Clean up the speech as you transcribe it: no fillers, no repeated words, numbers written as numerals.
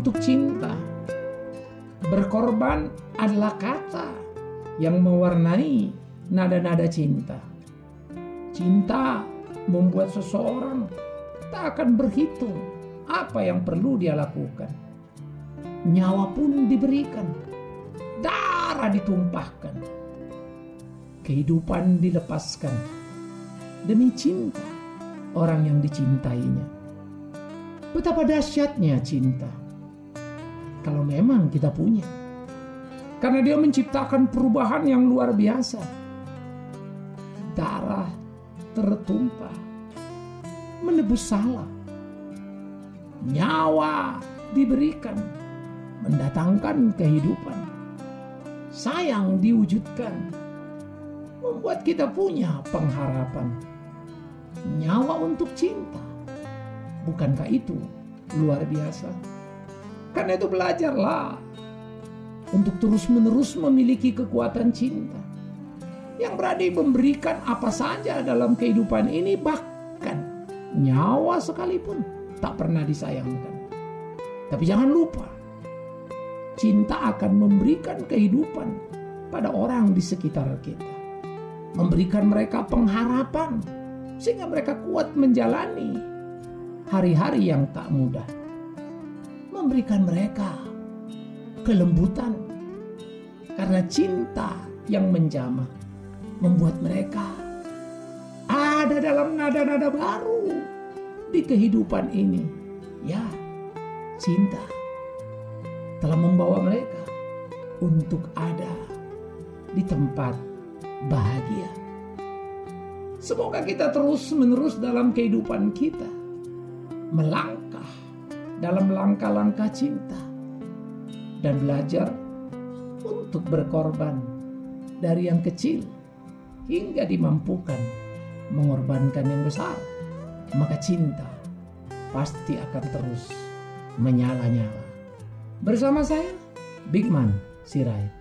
untuk cinta. Berkorban adalah kata yang mewarnai nada-nada cinta. Cinta membuat seseorang tak akan berhitung apa yang perlu dia lakukan. Nyawa pun diberikan, darah ditumpahkan, kehidupan dilepaskan demi cinta orang yang dicintainya. Betapa dahsyatnya cinta kalau memang kita punya, karena dia menciptakan perubahan yang luar biasa. Darah tertumpah menebus salah, nyawa diberikan mendatangkan kehidupan, sayang diwujudkan membuat kita punya pengharapan. Nyawa untuk cinta, bukankah itu luar biasa? Karena itu belajarlah untuk terus-menerus memiliki kekuatan cinta yang berani memberikan apa saja dalam kehidupan ini, bahkan nyawa sekalipun tak pernah disayangkan. Tapi jangan lupa, cinta akan memberikan kehidupan pada orang di sekitar kita, memberikan mereka pengharapan sehingga mereka kuat menjalani hari-hari yang tak mudah, memberikan mereka kelembutan karena cinta yang menjamah membuat mereka ada dalam nada-nada baru di kehidupan ini. Ya, cinta telah membawa mereka untuk ada di tempat bahagia. Semoga kita terus-menerus dalam kehidupan kita melangkah dalam langkah-langkah cinta dan belajar untuk berkorban dari yang kecil hingga dimampukan mengorbankan yang besar. Maka cinta pasti akan terus menyala-nyala. Bersama saya, Bigman Sirait.